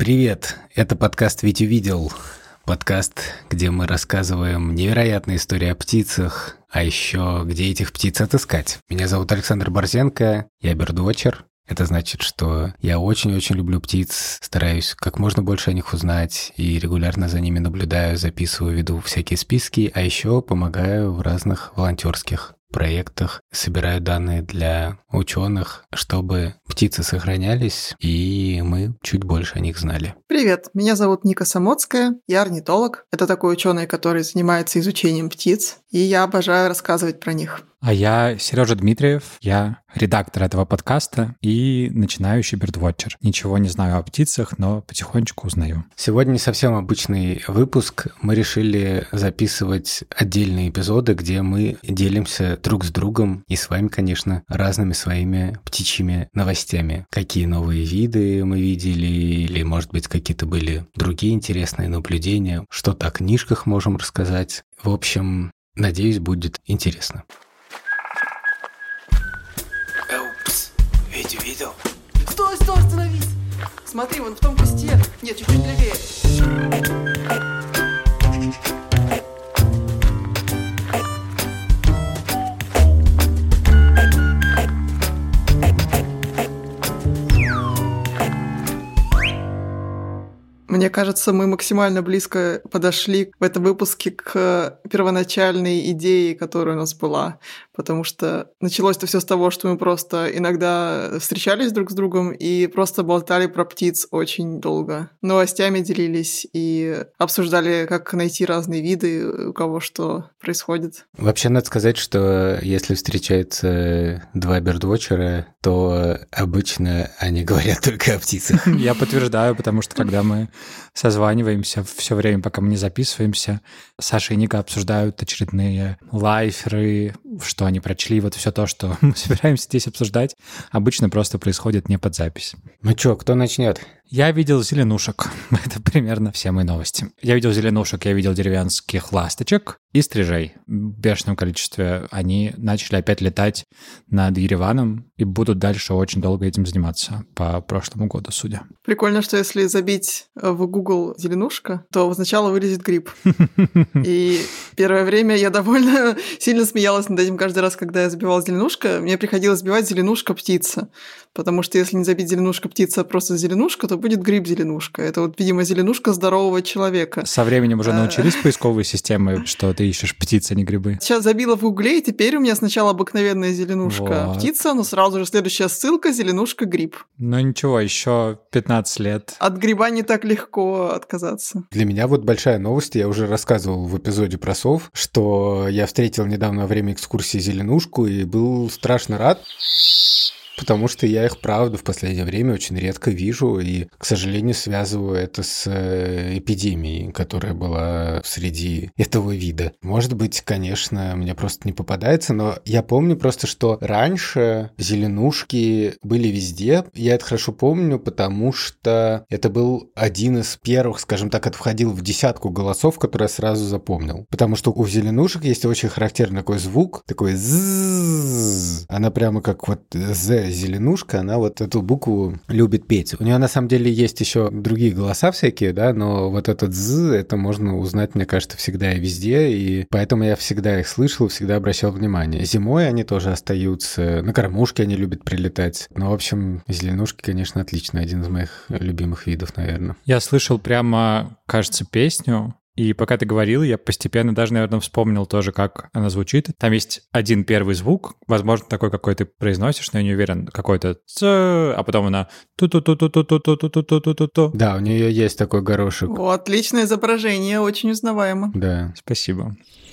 Привет, это подкаст «Витя видел». Подкаст, где мы рассказываем невероятные истории о птицах, а еще где этих птиц отыскать. Меня зовут Александр Борзенко, я бёрдвотчер. Это значит, что я очень-очень люблю птиц, стараюсь как можно больше о них узнать и регулярно за ними наблюдаю, записываю, веду всякие списки, а еще помогаю в разных волонтерских проектах, собираю данные для ученых, чтобы птицы сохранялись, и мы чуть больше о них знали. Привет, меня зовут Ника Самоцкая, я орнитолог. Это такой ученый, который занимается изучением птиц, и я обожаю рассказывать про них. А я Сережа Дмитриев, я редактор этого подкаста и начинающий бёрдвотчер. Ничего не знаю о птицах, но потихонечку узнаю. Сегодня не совсем обычный выпуск. Мы решили записывать отдельные эпизоды, где мы делимся друг с другом и с вами, конечно, разными своими птичьими новостями. Какие новые виды мы видели, или, может быть, какие-то были другие интересные наблюдения, что-то о книжках можем рассказать. В общем, надеюсь, будет интересно. Витя видел? Стой, остановись! Смотри, вон в том кусте. Нет, чуть-чуть левее. Мне кажется, мы максимально близко подошли в этом выпуске к первоначальной идее, которая у нас была. Потому что началось-то все с того, что мы просто иногда встречались друг с другом и просто болтали про птиц очень долго. Новостями делились и обсуждали, как найти разные виды, у кого что происходит. Вообще, надо сказать, что если встречаются два бёрдвотчера, то обычно они говорят только о птицах. Я подтверждаю, потому что когда мы созваниваемся все время, пока мы не записываемся, Саша и Ника обсуждают очередные лайферы, что они прочли, вот все то, что мы собираемся здесь обсуждать, обычно просто происходит не под запись. Ну чё, кто начнет? Я видел зеленушек. Это примерно все мои новости. Я видел зеленушек, я видел деревенских ласточек и стрижей. В бешеном количестве они начали опять летать над Ереваном и будут дальше очень долго этим заниматься по прошлому году, судя. Прикольно, что если забить в Google «зеленушка», то сначала вылезет гриб. И первое время я довольно сильно смеялась над этим каждый раз, когда я забивала «зеленушка». Мне приходилось забивать «зеленушка-птица». Потому что если не забить «зеленушка-птица», а просто «зеленушка», то будет гриб-зеленушка. Это вот, видимо, зеленушка здорового человека. Со временем уже научились поисковые системы, что ты ищешь птицы, а не грибы? Сейчас забила в Гугле, и теперь у меня сначала обыкновенная зеленушка птица, но сразу же следующая ссылка зеленушка-гриб. Ну ничего, еще 15 лет. От гриба не так легко отказаться. Для меня вот большая новость, я уже рассказывал в эпизоде про сов, что я встретил недавно во время экскурсии зеленушку и был страшно рад. Потому что я их, правда, в последнее время очень редко вижу и, к сожалению, связываю это с эпидемией, которая была среди этого вида. Может быть, конечно, мне просто не попадается, но я помню просто, что раньше зеленушки были везде. Я это хорошо помню, потому что это был один из первых, скажем так, это входил в десятку голосов, которые я сразу запомнил. Потому что у зеленушек есть очень характерный такой звук, такой «ззззз». Она прямо как вот «з». Зеленушка, она вот эту букву любит петь. У нее на самом деле есть еще другие голоса всякие, да, но вот этот «з» это можно узнать, мне кажется, всегда и везде, и поэтому я всегда их слышал, всегда обращал внимание. Зимой они тоже остаются, на кормушке они любят прилетать. Ну, в общем, зеленушки, конечно, отлично, один из моих любимых видов, наверное. Я слышал прямо, кажется, песню. И пока ты говорил, я постепенно даже, наверное, вспомнил тоже, как она звучит. Там есть один первый звук, возможно, такой, какой ты произносишь, но я не уверен, какой-то «ц», а потом она «ту-ту-ту-ту-ту-ту-ту-ту-ту-ту». Да, у нее есть такой горошек. О, отличное изображение, очень узнаваемо. Да. Спасибо.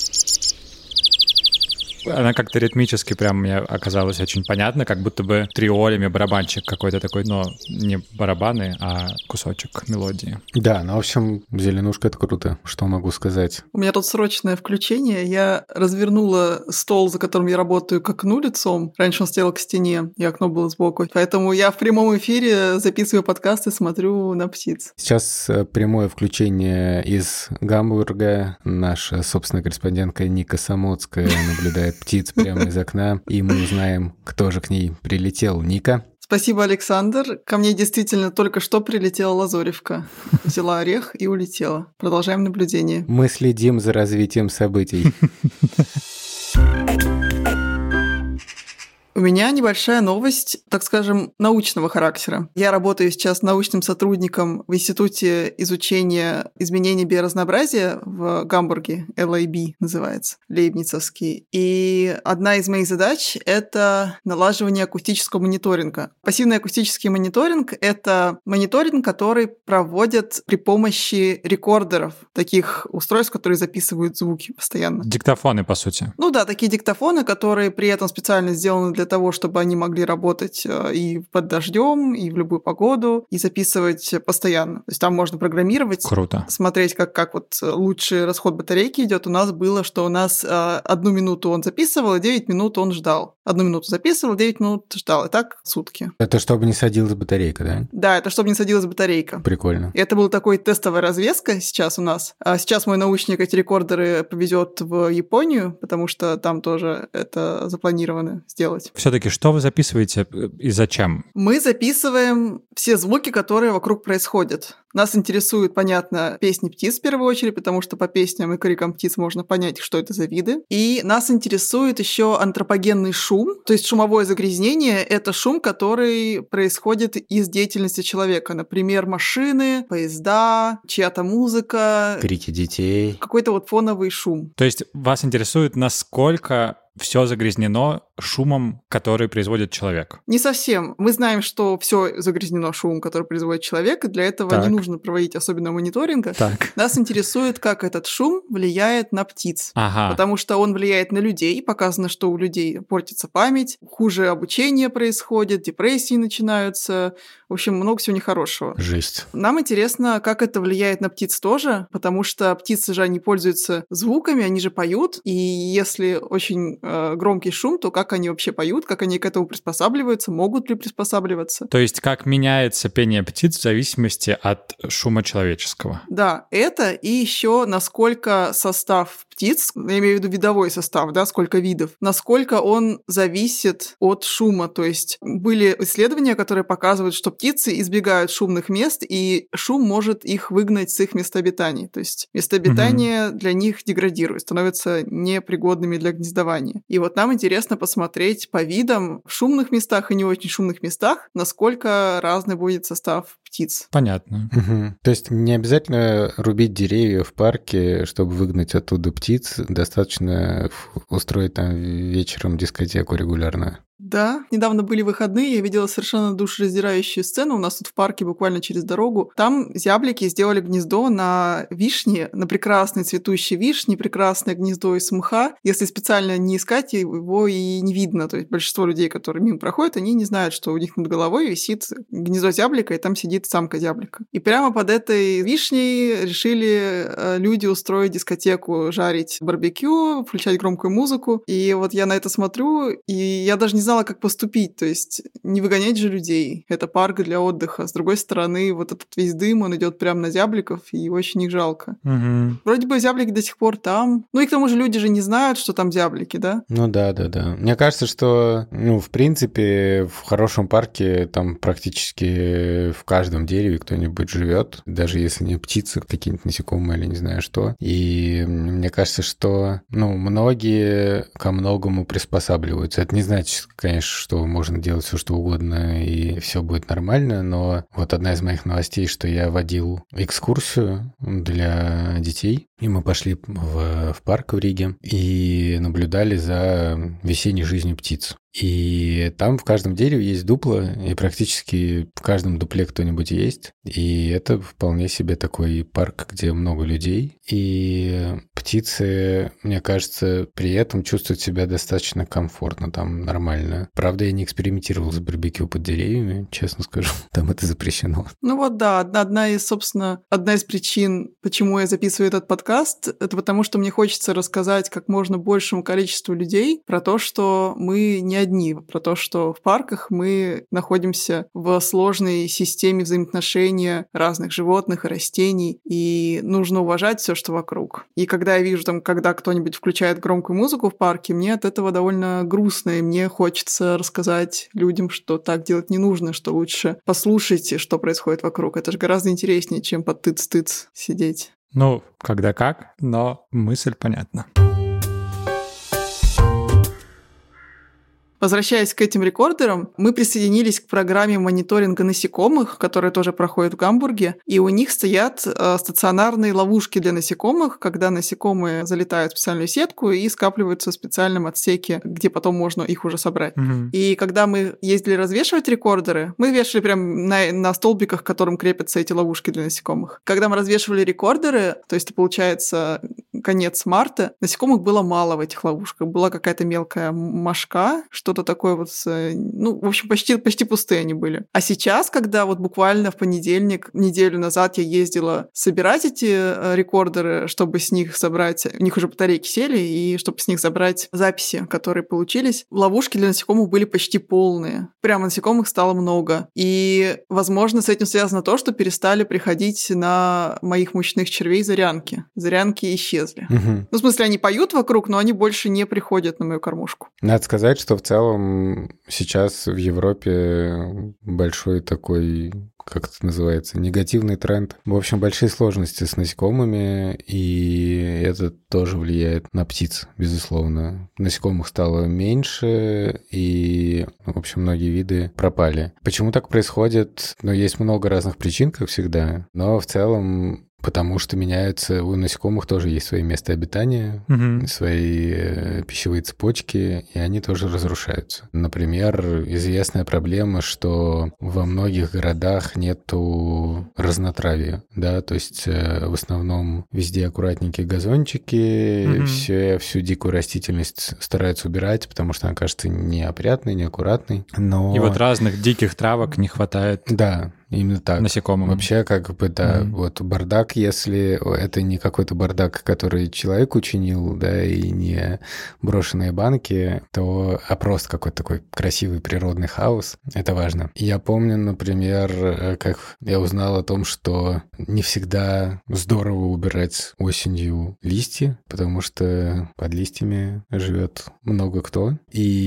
Она как-то ритмически прям мне оказалась очень понятна, как будто бы триолями барабанчик какой-то такой, но не барабаны, а кусочек мелодии. Да, ну, в общем, зеленушка — это круто, что могу сказать. У меня тут срочное включение. Я развернула стол, за которым я работаю, к окну лицом. Раньше он стоял к стене, и окно было сбоку. Поэтому я в прямом эфире записываю подкаст и смотрю на птиц. Сейчас прямое включение из Гамбурга. Наша собственная корреспондентка Ника Самоцкая наблюдает птиц прямо из окна, и мы узнаем, кто же к ней прилетел. Ника? Спасибо, Александр. Ко мне действительно только что прилетела лазоревка. Взяла орех и улетела. Продолжаем наблюдение. Мы следим за развитием событий. У меня небольшая новость, так скажем, научного характера. Я работаю сейчас научным сотрудником в Институте изучения изменений биоразнообразия в Гамбурге, LAB называется, лейбницовский. И одна из моих задач — это налаживание акустического мониторинга. Пассивный акустический мониторинг — это мониторинг, который проводят при помощи рекордеров, таких устройств, которые записывают звуки постоянно. Диктофоны, по сути. Ну да, такие диктофоны, которые при этом специально сделаны для того, чтобы они могли работать и под дождем, и в любую погоду, и записывать постоянно. То есть там можно программировать. Круто. Смотреть, как вот лучший расход батарейки идет. У нас было, что у нас 1 минуту он записывал, и 9 минут он ждал. 1 минуту записывал, 9 минут ждал. И так сутки. Это чтобы не садилась батарейка, да? Да, это чтобы не садилась батарейка. Прикольно. И это была такой тестовая развеска сейчас у нас. А сейчас мой научник эти рекордеры повезет в Японию, потому что там тоже это запланировано сделать. Все-таки что вы записываете и зачем? Мы записываем все звуки, которые вокруг происходят. Нас интересуют, понятно, песни птиц в первую очередь, потому что по песням и крикам птиц можно понять, что это за виды. И нас интересует еще антропогенный шум. То есть шумовое загрязнение — это шум, который происходит из деятельности человека. Например, машины, поезда, чья-то музыка. Крики детей. Какой-то вот фоновый шум. То есть вас интересует, насколько все загрязнено шумом, который производит человек? Не совсем. Мы знаем, что все загрязнено шумом, который производит человек, и для этого не нужно проводить особенного мониторинга. Так. Нас интересует, как этот шум влияет на птиц. Ага. Потому что он влияет на людей. Показано, что у людей портится память, хуже обучение происходит, депрессии начинаются. В общем, много всего нехорошего. Жесть. Нам интересно, как это влияет на птиц тоже, потому что птицы же, они пользуются звуками, они же поют, и если очень громкий шум, то как они вообще поют, как они к этому приспосабливаются, могут ли приспосабливаться. То есть как меняется пение птиц в зависимости от шума человеческого? Да, это и еще насколько состав птиц, я имею в виду видовой состав, да, сколько видов, насколько он зависит от шума. То есть были исследования, которые показывают, что птицы избегают шумных мест, и шум может их выгнать с их места обитания. То есть место обитания для них деградирует, становятся непригодными для гнездования. И вот нам интересно посмотреть по видам в шумных местах и не очень шумных местах, насколько разный будет состав птиц. Понятно. То есть не обязательно рубить деревья в парке, чтобы выгнать оттуда птиц. Достаточно устроить там вечером дискотеку регулярно. Да, недавно были выходные, я видела совершенно душераздирающую сцену у нас тут в парке, буквально через дорогу. Там зяблики сделали гнездо на вишне, на прекрасной цветущей вишне, прекрасное гнездо из мха. Если специально не искать, его и не видно. То есть большинство людей, которые мимо проходят, они не знают, что у них над головой висит гнездо зяблика, и там сидит самка зяблика. И прямо под этой вишней решили люди устроить дискотеку, жарить барбекю, включать громкую музыку. И вот я на это смотрю, и я даже не знала, как поступить, то есть не выгонять же людей. Это парк для отдыха. С другой стороны, вот этот весь дым, он идет прямо на зябликов, и очень их жалко. Вроде бы зяблики до сих пор там. Ну и к тому же люди же не знают, что там зяблики, да? Ну да. Мне кажется, что, в принципе, в хорошем парке там практически в каждом дереве кто-нибудь живет, даже если не птицы, какие-нибудь насекомые или не знаю что. И мне кажется, что, многие ко многому приспосабливаются. Это не значит, конечно, что можно делать все, что угодно, и все будет нормально, но вот одна из моих новостей, что я водил экскурсию для детей, и мы пошли в парк в Риге и наблюдали за весенней жизнью птиц. И там в каждом дереве есть дупло, и практически в каждом дупле кто-нибудь есть. И это вполне себе такой парк, где много людей. И птицы, мне кажется, при этом чувствуют себя достаточно комфортно, там нормально. Правда, я не экспериментировал с барбекю под деревьями, честно скажу. Там это запрещено. Ну вот да, одна из причин, почему я записываю этот подкаст, подкаст, это потому, что мне хочется рассказать как можно большему количеству людей про то, что мы не одни, про то, что в парках мы находимся в сложной системе взаимоотношения разных животных и растений, и нужно уважать все, что вокруг. И когда я вижу, когда кто-нибудь включает громкую музыку в парке, мне от этого довольно грустно, и мне хочется рассказать людям, что так делать не нужно, что лучше послушайте, что происходит вокруг. Это же гораздо интереснее, чем под тыц-тыц сидеть. Ну, когда как, но мысль понятна. Возвращаясь к этим рекордерам, мы присоединились к программе мониторинга насекомых, которая тоже проходит в Гамбурге, и у них стоят стационарные ловушки для насекомых, когда насекомые залетают в специальную сетку и скапливаются в специальном отсеке, где потом можно их уже собрать. И когда мы ездили развешивать рекордеры, мы вешали прям на столбиках, к которым крепятся эти ловушки для насекомых. Когда мы развешивали рекордеры, то есть это получается конец марта, насекомых было мало в этих ловушках. Была какая-то мелкая мошка, что-то такое вот, в общем, почти пустые они были. А сейчас, когда вот буквально в понедельник, неделю назад я ездила собирать эти рекордеры, чтобы с них собрать, у них уже батарейки сели, и чтобы с них забрать записи, которые получились, ловушки для насекомых были почти полные. Прямо насекомых стало много. И, возможно, с этим связано то, что перестали приходить на моих мучных червей зарянки. Зарянки исчезли. Ну, в смысле, они поют вокруг, но они больше не приходят на мою кормушку. Надо сказать, что в целом сейчас в Европе большой такой, как это называется, негативный тренд. В общем, большие сложности с насекомыми, и это тоже влияет на птиц, безусловно. Насекомых стало меньше, и, в общем, многие виды пропали. Почему так происходит? Есть много разных причин, как всегда, но в целом потому что меняются, у насекомых тоже есть свои места обитания, свои пищевые цепочки, и они тоже разрушаются. Например, известная проблема, что во многих городах нету разнотравья, да, то есть в основном везде аккуратненькие газончики, всю дикую растительность стараются убирать, потому что она кажется неопрятной, неаккуратной. Но... И вот разных диких травок не хватает. Да. Именно так. Насекомым. Вообще, вот бардак, если это не какой-то бардак, который человек учинил, да, и не брошенные банки, а просто какой-то такой красивый природный хаос, это важно. Я помню, например, как я узнал о том, что не всегда здорово убирать осенью листья, потому что под листьями живет много кто,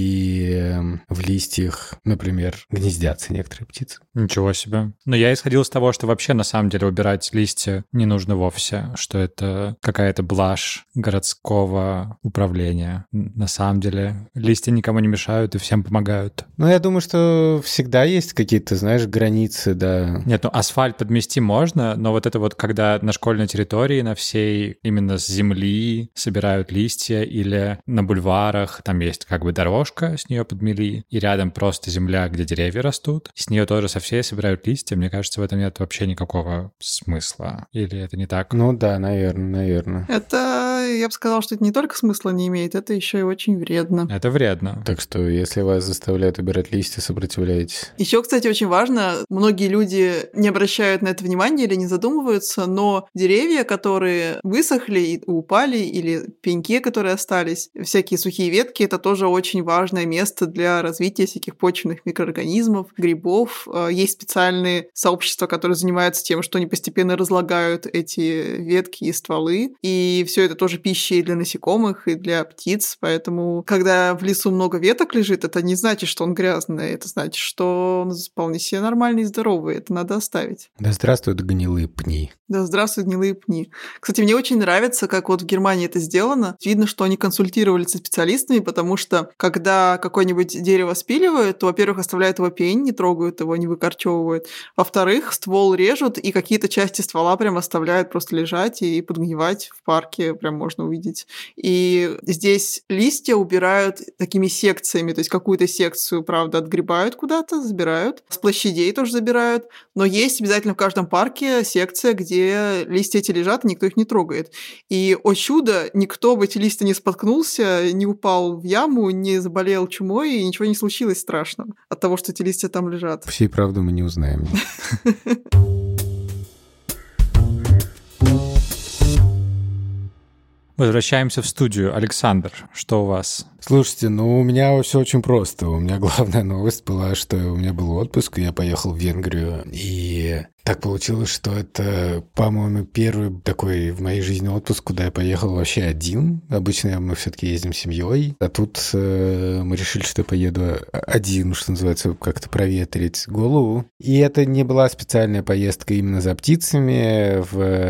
и в листьях, например, гнездятся некоторые птицы. Ничего себе. Но я исходил из того, что вообще на самом деле убирать листья не нужно вовсе, что это какая-то блажь городского управления. На самом деле листья никому не мешают и всем помогают. Я думаю, что всегда есть какие-то, знаешь, границы, да. Нет, асфальт подмести можно, но вот это вот, когда на школьной территории, на всей именно с земли собирают листья, или на бульварах, там есть как бы дорожка, с нее подмели, и рядом просто земля, где деревья растут, с нее тоже со всей собирают листья. Мне кажется, в этом нет вообще никакого смысла. Или это не так? Да, наверное. Это, я бы сказала, что это не только смысла не имеет, это еще и очень вредно. Это вредно. Так что, если вас заставляют убирать листья, сопротивляйтесь. Еще, кстати, очень важно, многие люди не обращают на это внимания или не задумываются, но деревья, которые высохли и упали, или пеньки, которые остались, всякие сухие ветки, это тоже очень важное место для развития всяких почвенных микроорганизмов, грибов. Есть специальные сообщества, которые занимаются тем, что они постепенно разлагают эти ветки и стволы. И все это тоже пища и для насекомых, и для птиц. Поэтому, когда в лесу много веток лежит, это не значит, что он грязный. Это значит, что он вполне себе нормальный и здоровый. Это надо оставить. Да здравствуют гнилые пни. Да здравствуют гнилые пни. Кстати, мне очень нравится, как вот в Германии это сделано. Видно, что они консультировались со специалистами, потому что, когда какое-нибудь дерево спиливают, то, во-первых, оставляют его пень, не трогают его, не выкорчевывают. Во-вторых, ствол режут, и какие-то части ствола прям оставляют просто лежать и подгнивать в парке, прям можно увидеть. И здесь листья убирают такими секциями, то есть какую-то секцию, правда, отгребают куда-то, забирают. С площадей тоже забирают. Но есть обязательно в каждом парке секция, где листья эти лежат, и никто их не трогает. И, о чудо, никто в эти листья не споткнулся, не упал в яму, не заболел чумой, и ничего не случилось страшного от того, что эти листья там лежат. Всей правды мы не узнаем. Возвращаемся в студию. Александр, что у вас? Слушайте, у меня все очень просто. У меня главная новость была, что у меня был отпуск, и я поехал в Венгрию. И так получилось, что это, по-моему, первый такой в моей жизни отпуск, куда я поехал вообще один. Обычно мы все-таки ездим с семьей. А тут мы решили, что я поеду один, что называется, как-то проветрить голову. И это не была специальная поездка именно за птицами.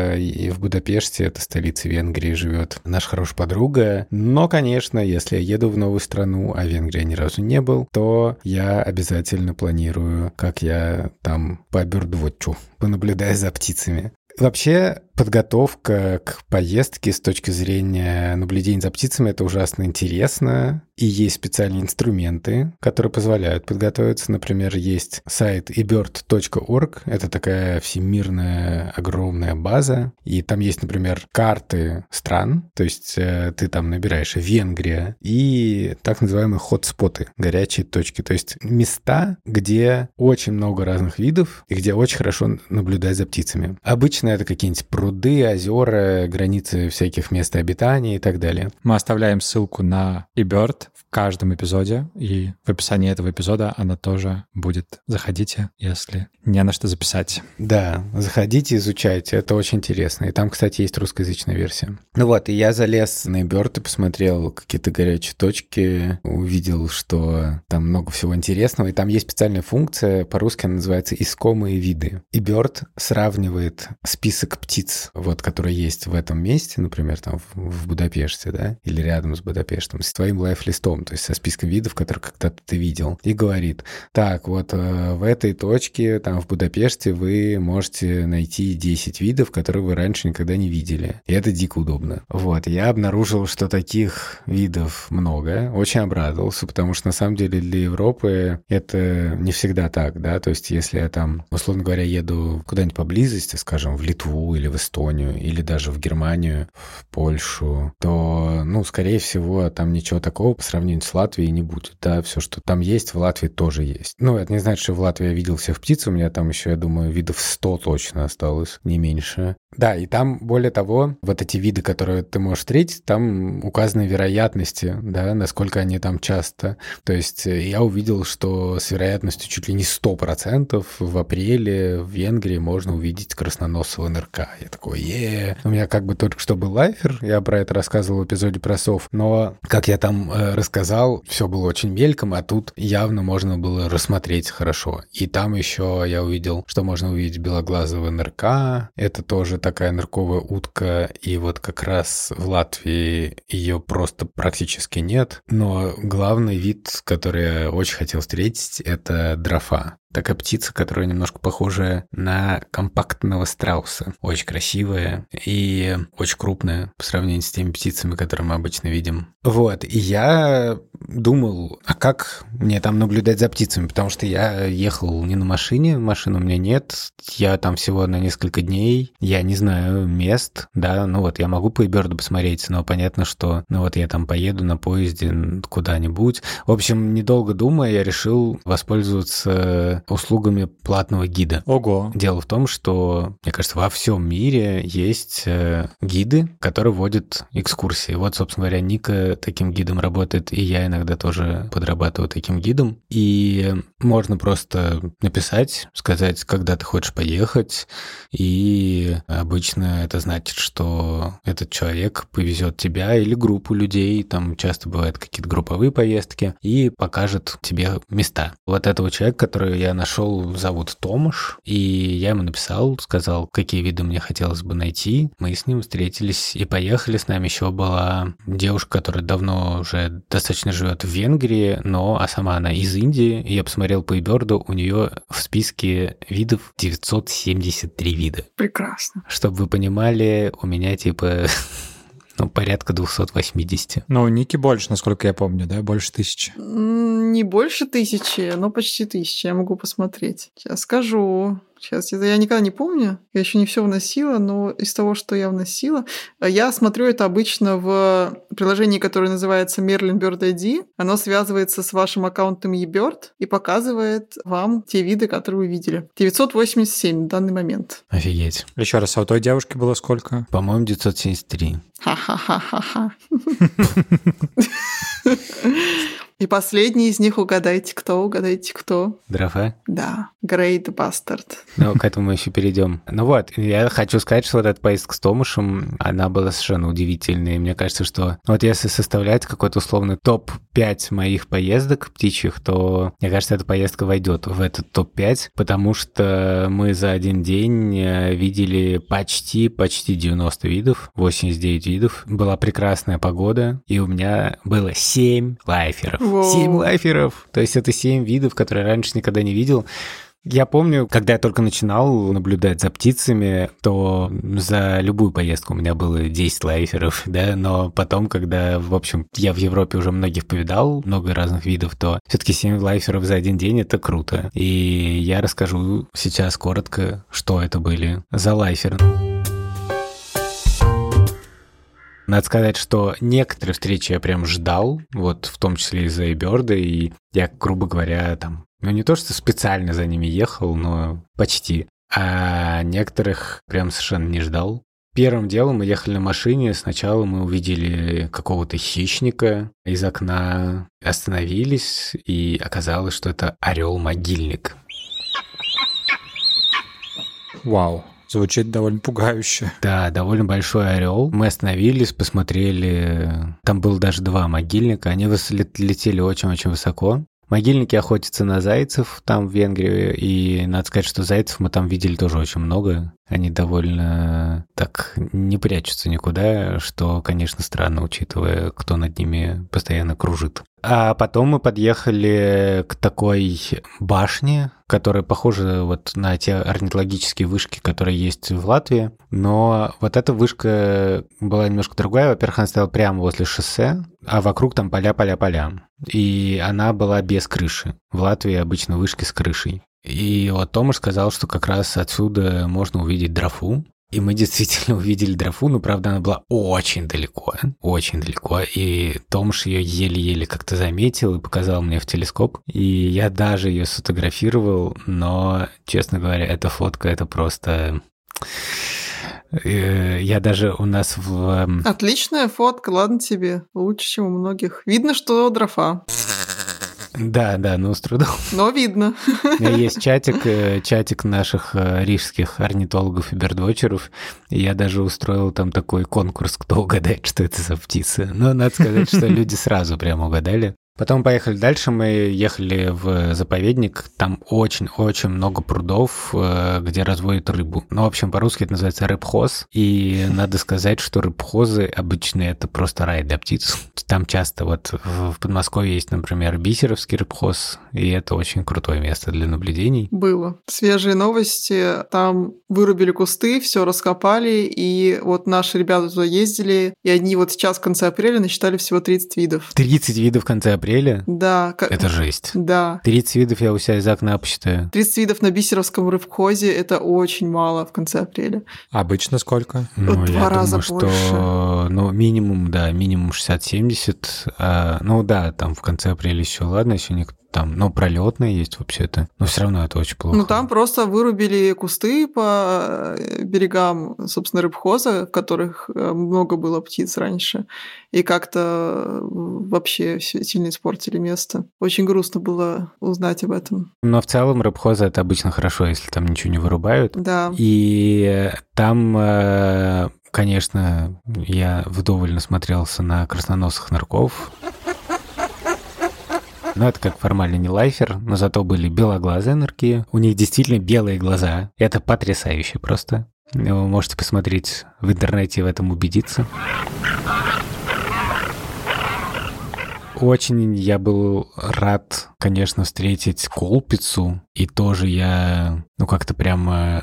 В Будапеште, это столица Венгрии, живет наша хорошая подруга. Но, конечно, если я еду в новую страну, а в Венгрии ни разу не был, то я обязательно планирую, как я там побердвотчу, понаблюдая за птицами. Вообще, подготовка к поездке с точки зрения наблюдения за птицами — это ужасно интересно. И есть специальные инструменты, которые позволяют подготовиться. Например, есть сайт ebird.org. Это такая всемирная огромная база. И там есть, например, карты стран. То есть ты там набираешь Венгрия и так называемые хотспоты, горячие точки. То есть места, где очень много разных видов и где очень хорошо наблюдать за птицами. Обычно это какие-нибудь пруды, озера, границы всяких мест обитания и так далее. Мы оставляем ссылку на eBird в каждом эпизоде, и в описании этого эпизода она тоже будет. Заходите, если не на что записать. Да, заходите, изучайте, это очень интересно. И там, кстати, есть русскоязычная версия. И я залез на eBird и посмотрел какие-то горячие точки, увидел, что там много всего интересного, и там есть специальная функция, по-русски она называется «Искомые виды». eBird сравнивает список птиц, которые есть в этом месте, например, там в Будапеште, да, или рядом с Будапештом, с твоим лайфлистом, то есть со списком видов, которые когда-то ты видел, и говорит: так, в этой точке, там в Будапеште, вы можете найти 10 видов, которые вы раньше никогда не видели. И это дико удобно. Я обнаружил, что таких видов много, очень обрадовался, потому что на самом деле для Европы это не всегда так, да, то есть если я там, условно говоря, еду куда-нибудь поблизости, скажем, в Литву или в Эстонию, или даже в Германию, в Польшу, то, скорее всего, там ничего такого по сравнению с Латвией не будет, да, все, что там есть, в Латвии тоже есть. Это не значит, что в Латвии я видел всех птиц, у меня там еще, я думаю, видов 100 точно осталось, не меньше. Да, и там, более того, эти виды, которые ты можешь встретить, там указаны вероятности, да, насколько они там часто. То есть я увидел, что с вероятностью чуть ли не 100% в апреле в Венгрии можно увидеть красноносого нырка. Я такой: У меня только что был лайфер, я про это рассказывал в эпизоде про сов, но, как я там рассказал, все было очень мельком, а тут явно можно было рассмотреть хорошо. И там еще я увидел, что можно увидеть белоглазого нырка. Это тоже такая нырковая утка, и как раз в Латвии ее просто практически нет. Но главный вид, который я очень хотел встретить, это дрофа. Такая птица, которая немножко похожа на компактного страуса. Очень красивая и очень крупная по сравнению с теми птицами, которые мы обычно видим. И я думал, а как мне там наблюдать за птицами? Потому что я ехал не на машине, машины у меня нет, я там всего на несколько дней, я не знаю мест, да, я могу по eBird посмотреть, но понятно, что, я там поеду на поезде куда-нибудь. В общем, недолго думая, я решил воспользоваться услугами платного гида. Ого! Дело в том, что, мне кажется, во всем мире есть гиды, которые водят экскурсии. Собственно говоря, Ника таким гидом работает, и я иногда тоже подрабатываю таким гидом. И можно просто написать, сказать, когда ты хочешь поехать, и обычно это значит, что этот человек повезет тебя или группу людей, там часто бывают какие-то групповые поездки, и покажет тебе места. Этого человека, который я нашел, зовут Томаш, и я ему написал, сказал, какие виды мне хотелось бы найти. Мы с ним встретились и поехали. С нами еще была девушка, которая давно уже достаточно живет в Венгрии, а сама она из Индии. И я посмотрел по eBird, у нее в списке видов 973 вида. Прекрасно. Чтобы вы понимали, у меня порядка 280. У Ники больше, насколько я помню, да? Больше 1000. Не больше 1000, но почти 1000. Я могу посмотреть. Сейчас скажу. Сейчас, это я никогда не помню. Я еще не все вносила, но из того, что я вносила, я смотрю это обычно в приложении, которое называется Merlin Bird ID. Оно связывается с вашим аккаунтом eBird и показывает вам те виды, которые вы видели. 987 на данный момент. Офигеть. Еще раз, а у той девушки было сколько? По-моему, 973. Ха-ха-ха-ха-ха. И последний из них угадайте кто. Дрофа? Да, Great Bastard. Ну, к этому мы еще перейдем. Ну вот, я хочу сказать, что вот эта поездка с Томашем, она была совершенно удивительной. Мне кажется, что вот если составлять какой-то условный топ-5 моих поездок птичьих, то, мне кажется, эта поездка войдет в этот топ-5, потому что мы за один день видели почти 90 видов, 89 видов. Была прекрасная погода, и у меня было 7 лайферов. Воу. 7 лайферов! То есть это 7 видов, которые я раньше никогда не видел. Я помню, когда я только начинал наблюдать за птицами, то за любую поездку у меня было 10 лайферов, да, но потом, когда, в общем, я в Европе уже многих повидал, много разных видов, то все-таки 7 лайферов за один день — это круто. И я расскажу сейчас коротко, что это были за лайферы. Надо сказать, что некоторые встречи я прям ждал, вот в том числе из-за eBird, и я, грубо говоря, там, ну не то, что специально за ними ехал, но почти. А некоторых прям совершенно не ждал. Первым делом мы ехали на машине, сначала мы увидели какого-то хищника из окна, остановились, и оказалось, что это орел-могильник. Вау. Звучит довольно пугающе. Да, довольно большой орел. Мы остановились, посмотрели. Там было даже 2 могильника. Они летели очень-очень высоко. Могильники охотятся на зайцев там в Венгрии. И надо сказать, что зайцев мы там видели тоже очень много. Они довольно так не прячутся никуда, что, конечно, странно, учитывая, кто над ними постоянно кружит. А потом мы подъехали к такой башне, которая похожа вот на те орнитологические вышки, которые есть в Латвии. Но вот эта вышка была немножко другая. Во-первых, она стояла прямо возле шоссе, а вокруг там поля. И она была без крыши. В Латвии обычно вышки с крышей. И вот Томаш сказал, что как раз отсюда можно увидеть дрофу. И мы действительно увидели дрофу, но, правда, она была очень далеко. И Томаш ее еле-еле как-то заметил и показал мне в телескоп. И я даже ее сфотографировал, но, честно говоря, эта фотка, это просто... Я даже у нас в... Отличная фотка, ладно тебе. Лучше, чем у многих. Видно, что дрофа. Да, но с трудом. Но видно. У меня есть чатик наших рижских орнитологов и бердвотчеров, и я даже устроил там такой конкурс, кто угадает, что это за птица. Но надо сказать, что люди сразу прямо угадали. Потом поехали дальше, мы ехали в заповедник, там очень-очень много прудов, где разводят рыбу. Ну, в общем, по-русски это называется рыбхоз, и надо сказать, что рыбхозы обычно это просто рай для птиц. Там часто вот в Подмосковье есть, например, Бисеровский рыбхоз, и это очень крутое место для наблюдений. Было. Свежие новости, там вырубили кусты, все раскопали, и вот наши ребята туда ездили, и они вот сейчас в конце апреля насчитали всего 30 видов. 30 видов в конце апреля? Да. Это жесть. Да. 30 видов я у себя из окна посчитаю. 30 видов на Бисеровском рыбхозе – это очень мало в конце апреля. Обычно сколько? Ну, в 2 раза думаю, больше. Что, минимум 60-70. Ну да, там в конце апреля еще ладно, еще никто там, пролетное есть вообще-то, но все равно это очень плохо. Ну, там просто вырубили кусты по берегам, собственно, рыбхоза, в которых много было птиц раньше, и как-то вообще сильно испортили место. Очень грустно было узнать об этом. Но в целом рыбхозы это обычно хорошо, если там ничего не вырубают. Да. И там, конечно, я вдоволь насмотрелся на красноносых нырков. Но это как формально не лайфер, но зато были белоглазые нырки. У них действительно белые глаза. Это потрясающе просто. Вы можете посмотреть в интернете и в этом убедиться. Очень я был рад, конечно, встретить колпицу. И тоже я, как-то прямо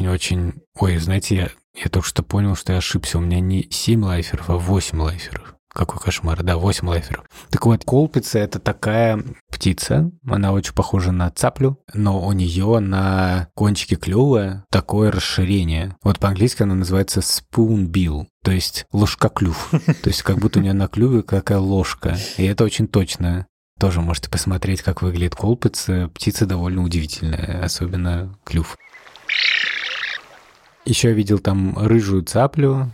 очень-очень... Ой, знаете, я только что понял, что я ошибся. У меня не 7 лайферов, а 8 лайферов. Какой кошмар, да, 8 лайферов. Так вот, колпица — это такая птица, она очень похожа на цаплю, но у нее на кончике клюва такое расширение. Вот по-английски она называется spoonbill, то есть ложкоклюв. То есть как будто у нее на клюве какая ложка. И это очень точно. Тоже можете посмотреть, как выглядит колпица. Птица довольно удивительная, особенно клюв. Еще я видел там рыжую цаплю.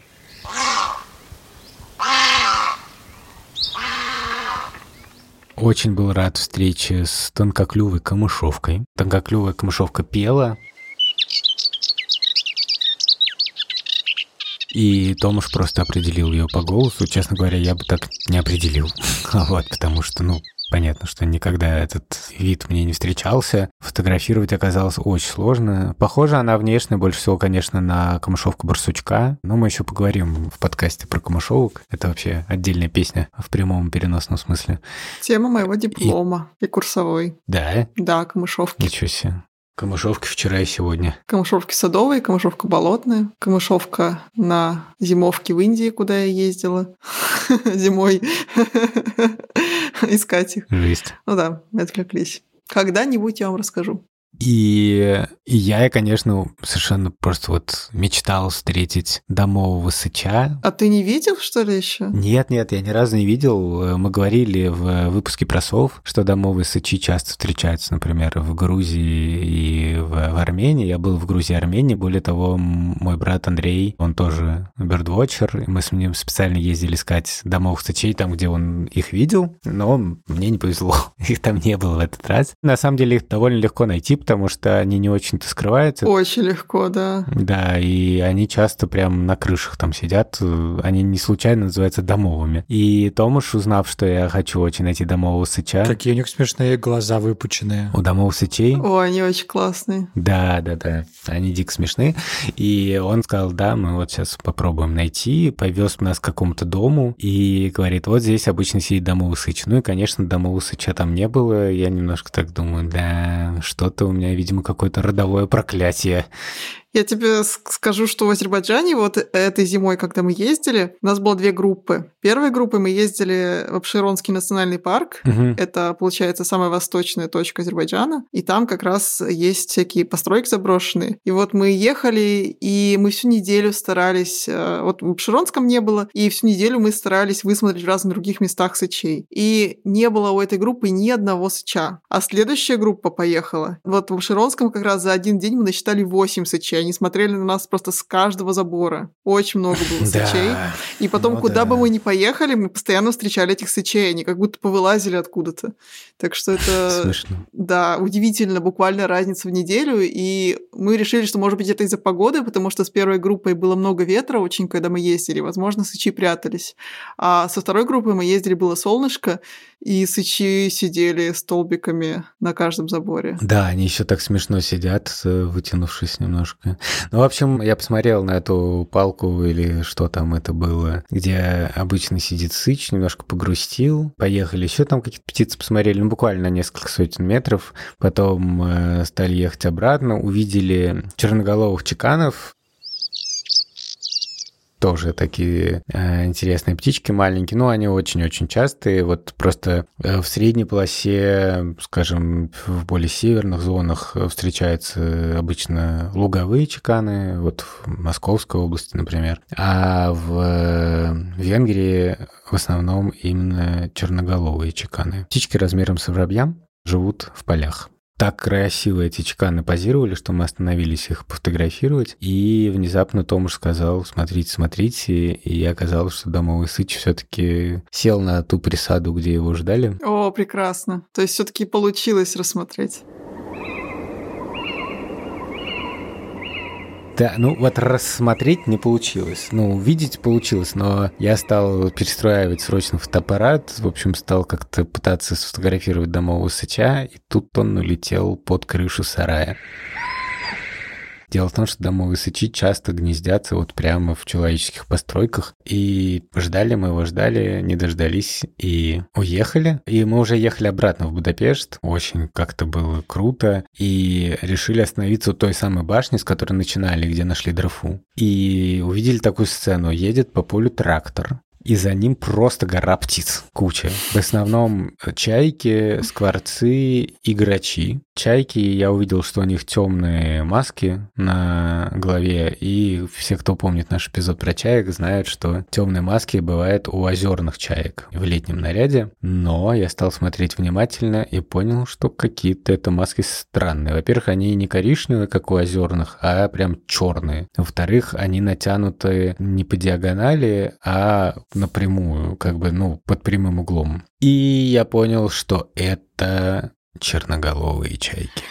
Очень был рад встрече с тонкоклювой камышовкой. Тонкоклювая камышовка пела. И Томаш просто определил ее по голосу. Честно говоря, я бы так не определил. Вот, потому что, понятно, что никогда этот вид мне не встречался. Фотографировать оказалось очень сложно. Похожа она внешне больше всего, конечно, на камышовку-барсучка. Но мы еще поговорим в подкасте про камышовок. Это вообще отдельная песня в прямом и переносном смысле. Тема моего диплома и курсовой. Да? Да, камышовки. Ничего себе. Камышовки вчера и сегодня. Камышовки садовые, камышовка болотная, камышовка на зимовке в Индии, куда я ездила зимой искать их. Жесть. Ну да, мы отвлеклись. Когда-нибудь я вам расскажу. И я, конечно, совершенно просто вот мечтал встретить домового сыча. А ты не видел, что ли, еще? Нет, я ни разу не видел. Мы говорили в выпуске про сов, что домовые сычи часто встречаются, например, в Грузии и в Армении. Я был в Грузии и Армении. Более того, мой брат Андрей, он тоже бердвотчер, и мы с ним специально ездили искать домовых сычей там, где он их видел, но мне не повезло. Их там не было в этот раз. На самом деле их довольно легко найти, потому что они не очень-то скрываются. Очень легко, да. Да, и они часто прям на крышах там сидят. Они не случайно называются домовыми. И Томаш, узнав, что я хочу очень найти домового сыча... Какие у них смешные глаза выпученные. У домовых сычей... О, они очень классные. Да. Они дико смешные. И он сказал, да, мы вот сейчас попробуем найти. Повез нас к какому-то дому и говорит, вот здесь обычно сидит домовый сыч. Ну и, конечно, домового сыча там не было. Я немножко так думаю, да, что-то у меня, видимо, какое-то родовое проклятие. Я тебе скажу, что в Азербайджане вот этой зимой, когда мы ездили, у нас было 2 группы. Первой группой мы ездили в Абшеронский национальный парк. Угу. Это, получается, самая восточная точка Азербайджана. И там как раз есть всякие постройки заброшенные. И вот мы ехали, и мы всю неделю старались... Вот в Абшеронском не было, и всю неделю мы старались высмотреть в разных других местах сычей. И не было у этой группы ни одного сыча. А следующая группа поехала. Вот в Абшеронском как раз за один день мы насчитали 8 сычей. Они смотрели на нас просто с каждого забора. Очень много было сычей. И потом, куда бы мы ни поехали, мы постоянно встречали этих сычей. Они как будто повылазили откуда-то. Так что это... Смешно. Да, удивительно. Буквально разница в неделю. И мы решили, что, может быть, это из-за погоды, потому что с первой группой было много ветра очень, когда мы ездили. Возможно, сычи прятались. А со второй группой мы ездили, было солнышко, и сычи сидели столбиками на каждом заборе. Да, они еще так смешно сидят, вытянувшись немножко. Ну, в общем, я посмотрел на эту палку или что там это было, где обычно сидит сыч, немножко погрустил. Поехали еще там какие-то птицы посмотрели, буквально на несколько сотен метров. Потом стали ехать обратно, увидели черноголовых чеканов. Тоже такие интересные птички маленькие, но они очень-очень частые. Вот просто в средней полосе, скажем, в более северных зонах встречаются обычно луговые чеканы, вот в Московской области, например. А в Венгрии в основном именно черноголовые чеканы. Птички размером с воробья живут в полях. Так красиво эти чеканы позировали, что мы остановились их пофотографировать, и внезапно Томаш сказал, смотрите, и оказалось, что домовый сыч все-таки сел на ту присаду, где его ждали. О, прекрасно. То есть все-таки получилось рассмотреть. Да, вот рассмотреть не получилось. Увидеть получилось, но я стал перестраивать срочно фотоаппарат. В общем, стал как-то пытаться сфотографировать домового сыча, и тут он улетел под крышу сарая. Дело в том, что домовые сычи часто гнездятся вот прямо в человеческих постройках. И мы его ждали, не дождались и уехали. И мы уже ехали обратно в Будапешт. Очень как-то было круто. И решили остановиться у той самой башни, с которой начинали, где нашли Драфу. И увидели такую сцену. Едет по полю трактор. и за ним просто гора птиц, куча. В основном чайки, скворцы и грачи. Чайки, я увидел, что у них темные маски на голове, и все, кто помнит наш эпизод про чаек, знают, что темные маски бывают у озерных чаек в летнем наряде. Но я стал смотреть внимательно и понял, что какие-то это маски странные. Во-первых, они не коричневые, как у озерных, а прям черные. Во-вторых, они натянуты не по диагонали, а напрямую, как бы, под прямым углом. И я понял, что это черноголовые чайки.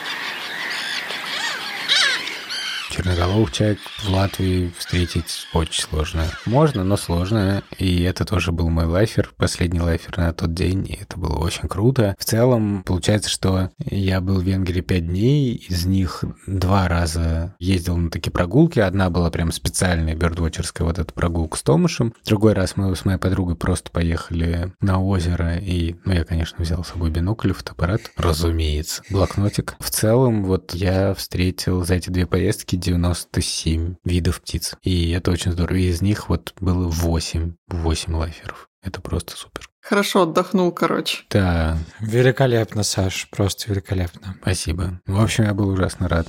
Черноголовых чаек в Латвии встретить очень сложно. Можно, но сложно. И это тоже был мой лайфер, последний лайфер на тот день. И это было очень круто. В целом, получается, что я был в Венгрии 5 дней. Из них 2 раза ездил на такие прогулки. Одна была прям специальная бёрдвотчерская вот эта прогулка с Томашем. Другой раз мы с моей подругой просто поехали на озеро. И, я, конечно, взял с собой бинокль, фотоаппарат. Разумеется. Блокнотик. В целом, вот я встретил за эти 2 поездки 97 видов птиц. И это очень здорово. И из них вот было 8 лайферов. Это просто супер. Хорошо отдохнул, короче. Да. Великолепно, Саш, просто великолепно. Спасибо. В общем, я был ужасно рад.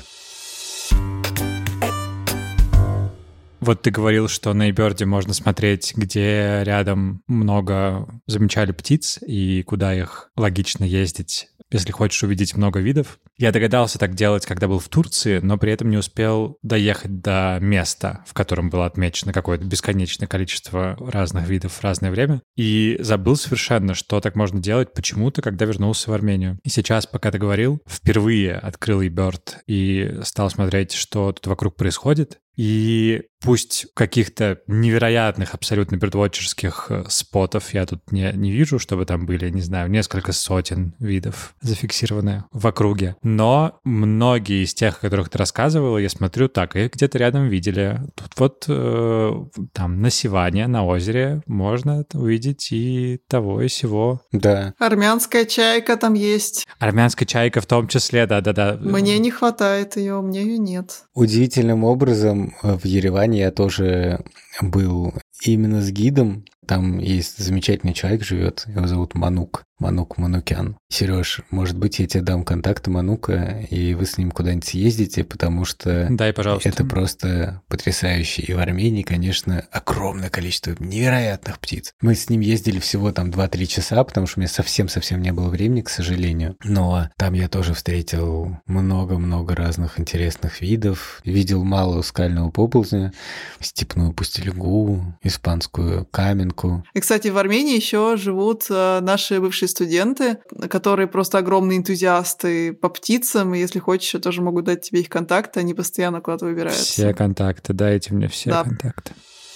Вот ты говорил, что на eBird можно смотреть, где рядом много замечали птиц и куда их логично ездить, если хочешь увидеть много видов. Я догадался так делать, когда был в Турции, но при этом не успел доехать до места, в котором было отмечено какое-то бесконечное количество разных видов в разное время. И забыл совершенно, что так можно делать почему-то, когда вернулся в Армению. И сейчас, пока ты говорил, впервые открыл eBird и стал смотреть, что тут вокруг происходит. И пусть каких-то невероятных, абсолютно бёрдвотчерских спотов я тут не вижу, чтобы там были, не знаю, несколько сотен видов зафиксированы в округе. Но многие из тех, о которых ты рассказывала, я смотрю, так, их где-то рядом видели. Тут вот там на Сиване, на озере можно увидеть и того, и сего. Да. Армянская чайка там есть. Армянская чайка в том числе, да-да-да. Мне не хватает ее, мне ее нет. Удивительным образом в Ереване я тоже был именно с гидом. Там есть замечательный человек, живет, его зовут Манук Манукян. Сереж, может быть, я тебе дам контакты Манука, и вы с ним куда-нибудь съездите, потому что дай, пожалуйста. Это просто потрясающе. И в Армении, конечно, огромное количество невероятных птиц. Мы с ним ездили всего там 2-3 часа, потому что у меня совсем-совсем не было времени, к сожалению. Но там я тоже встретил много-много разных интересных видов. Видел малую скального поползня, степную пустелягу, испанскую каменку. И, кстати, в Армении еще живут наши бывшие студенты, которые просто огромные энтузиасты по птицам, и если хочешь, я тоже могу дать тебе их контакты, они постоянно куда-то выбираются. Все контакты, дайте мне все контакты.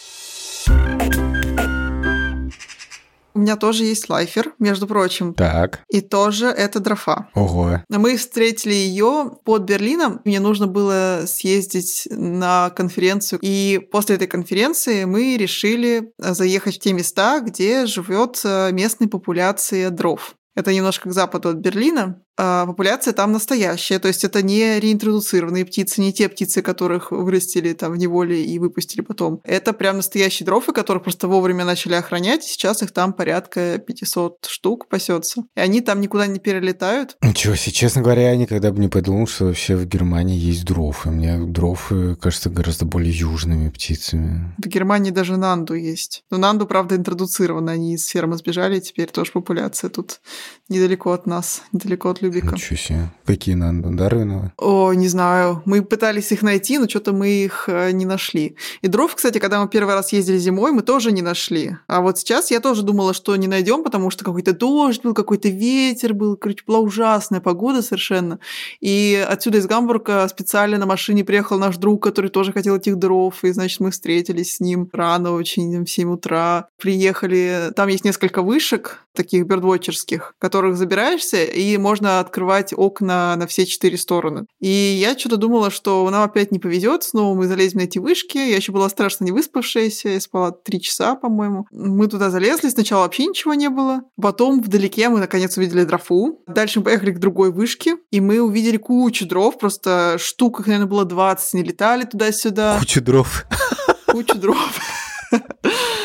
У меня тоже есть лайфер, между прочим. Так. И тоже это дрофа. Ого. Мы встретили ее под Берлином. Мне нужно было съездить на конференцию. И после этой конференции мы решили заехать в те места, где живет местная популяция дров. Это немножко к западу от Берлина. Популяция там настоящая, то есть это не реинтродуцированные птицы, не те птицы, которых вырастили там в неволе и выпустили потом. Это прям настоящие дрофы, которых просто вовремя начали охранять, сейчас их там порядка 500 штук пасется. И они там никуда не перелетают. Ничего себе, честно говоря, я никогда бы не подумал, что вообще в Германии есть дрофы. Мне дрофы кажутся гораздо более южными птицами. В Германии даже нанду есть. Но нанду, правда, интродуцированы, они из фермы сбежали, теперь тоже популяция тут недалеко от нас, недалеко от Любека. Ничего себе. Какие нанду? Дарвиновы? О, не знаю. Мы пытались их найти, но что-то мы их не нашли. И дров, кстати, когда мы первый раз ездили зимой, мы тоже не нашли. А вот сейчас я тоже думала, что не найдем, потому что какой-то дождь был, какой-то ветер был. Короче, была ужасная погода совершенно. И отсюда из Гамбурга специально на машине приехал наш друг, который тоже хотел этих дров. И, значит, мы встретились с ним рано очень, в 7 утра. Приехали. Там есть несколько вышек, таких бёрдвотчерских, которых забираешься, и можно открывать окна на все 4 стороны. И я что-то думала, что нам опять не повезет, снова мы залезем на эти вышки. Я еще была страшно не выспавшаяся, я спала 3 часа, по-моему. Мы туда залезли, сначала вообще ничего не было. Потом вдалеке мы наконец увидели дрофу. Дальше мы поехали к другой вышке, и мы увидели кучу дров, просто штук, их, наверное, было 20, они летали туда-сюда. Кучу дров. Кучу дров.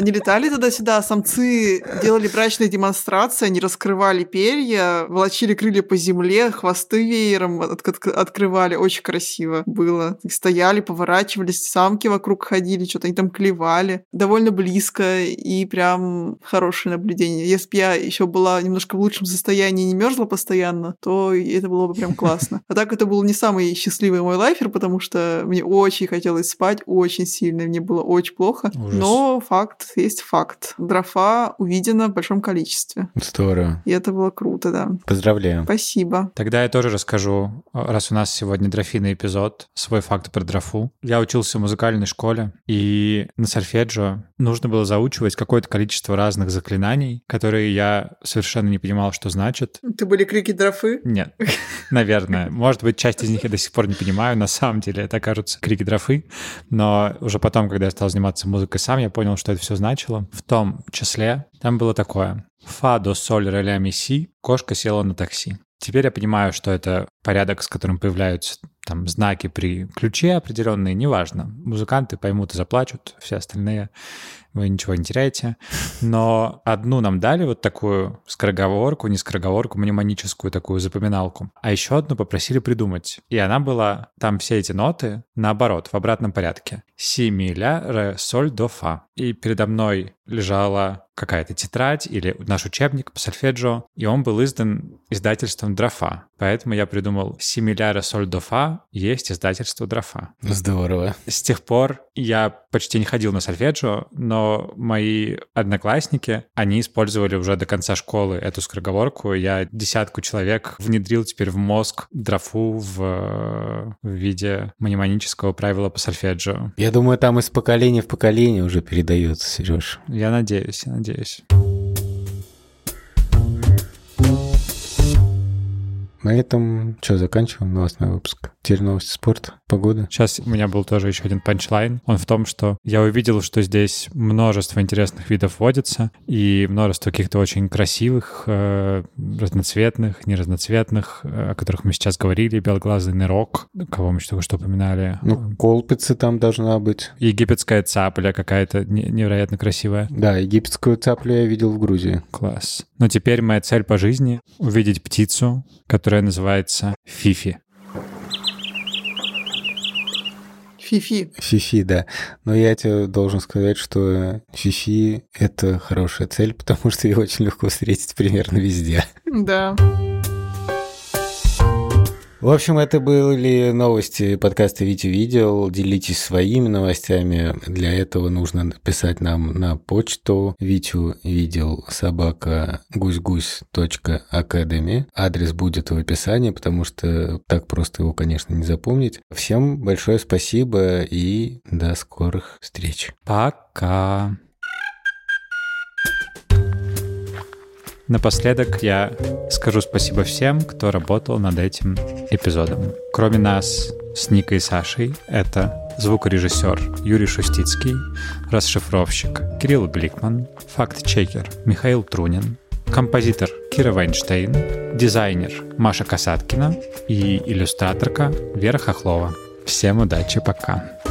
Они летали туда-сюда, самцы делали брачные демонстрации, они раскрывали перья, волочили крылья по земле, хвосты веером открывали. Очень красиво было. Стояли, поворачивались, самки вокруг ходили, что-то они там клевали. Довольно близко и прям хорошее наблюдение. Если бы я еще была немножко в лучшем состоянии и не мерзла постоянно, то это было бы прям классно. А так это был не самый счастливый мой лайфер, потому что мне очень хотелось спать, очень сильно, мне было очень плохо. Ужас. Но факт есть факт. Дрофа увидено в большом количестве. Здорово. И это было круто, да. Поздравляю. Спасибо. Тогда я тоже расскажу, раз у нас сегодня дрофийный эпизод, свой факт про дрофу. Я учился в музыкальной школе, и на сольфеджио нужно было заучивать какое-то количество разных заклинаний, которые я совершенно не понимал, что значит. Это были крики дрофы? Нет, наверное. Может быть, часть из них я до сих пор не понимаю. На самом деле это окажутся крики дрофы. Но уже потом, когда я стал заниматься музыкой сам, я понял, что это все значило. В том числе там было такое. Фа, до, соль, ре, ля, ми, си. Кошка села на такси. Теперь я понимаю, что это порядок, с которым появляются там знаки при ключе определенные, неважно. Музыканты поймут и заплачут, все остальные вы ничего не теряете. Но одну нам дали вот такую скороговорку, не скороговорку, мнемоническую такую запоминалку. А еще одну попросили придумать. И она была, там все эти ноты наоборот, в обратном порядке. Си, ми, ля, ре, соль, до, фа. И передо мной лежала какая-то тетрадь или наш учебник по сольфеджио, и он был издан издательством Дрофа. Поэтому я придумал си, ми, ля, ре, соль, до, фа есть издательство Дрофа. Здорово. С тех пор я почти не ходил на сольфеджио, но мои одноклассники, они использовали уже до конца школы эту скороговорку. Я 10 человек внедрил теперь в мозг Дрофу в виде мнемонического правила по сольфеджио. Я думаю, там из поколения в поколение уже передается, Сереж. Я надеюсь, я надеюсь. На этом что, заканчиваем новостной выпуск? Теперь новости спорта, погода. Сейчас у меня был тоже еще один панчлайн. Он в том, что я увидел, что здесь множество интересных видов водится и множество каких-то очень красивых, разноцветных, неразноцветных, о которых мы сейчас говорили. Белоглазый нырок, кого мы только что упоминали. Ну, колпицы там должна быть. Египетская цапля какая-то невероятно красивая. Да, египетскую цаплю я видел в Грузии. Класс. Но теперь моя цель по жизни — увидеть птицу, которая называется Фифи. Фифи. Фифи, да. Но я тебе должен сказать, что Фифи — это хорошая цель, потому что ее очень легко встретить примерно везде. Да. В общем, это были новости подкаста «Витя видел». Делитесь своими новостями. Для этого нужно написать нам на почту vitювидел@гусь-гусь.academy. Адрес будет в описании, потому что так просто его, конечно, не запомнить. Всем большое спасибо и до скорых встреч. Пока. Напоследок я скажу спасибо всем, кто работал над этим эпизодом. Кроме нас с Никой и Сашей, это звукорежиссер Юрий Шустицкий, расшифровщик Кирилл Гликман, факт-чекер Михаил Трунин, композитор Кира Вайнштейн, дизайнер Маша Касаткина и иллюстраторка Вера Хохлова. Всем удачи, пока.